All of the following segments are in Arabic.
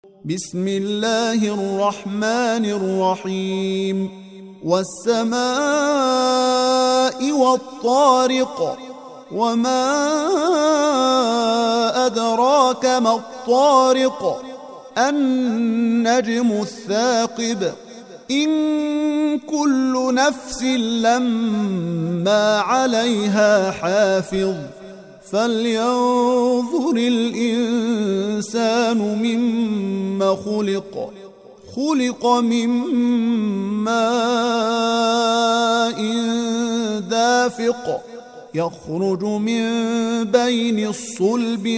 بسم الله الرحمن الرحيم والسماء والطارق وما أدراك ما الطارق النجم الثاقب إن كل نفس لما عليها حافظ فلينظر الإنسان مما خلق من ماء دافق يخرج من بين الصلب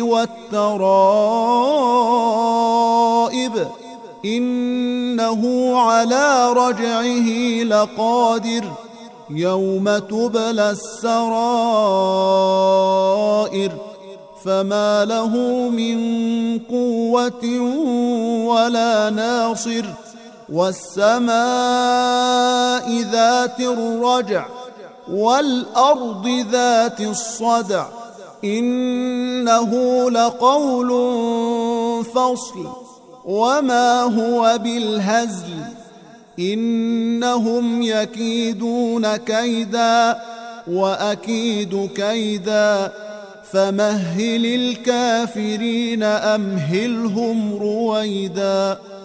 والترائب إنه على رجعه لقادر يوم تبلى السرائر فما له من قوة ولا ناصر والسماء ذات الرجع والأرض ذات الصدع إنه لقول فصل وما هو بالهزل إنهم يكيدون كيدا وأكيد كيدا فمهل الكافرين أمهلهم رويدا.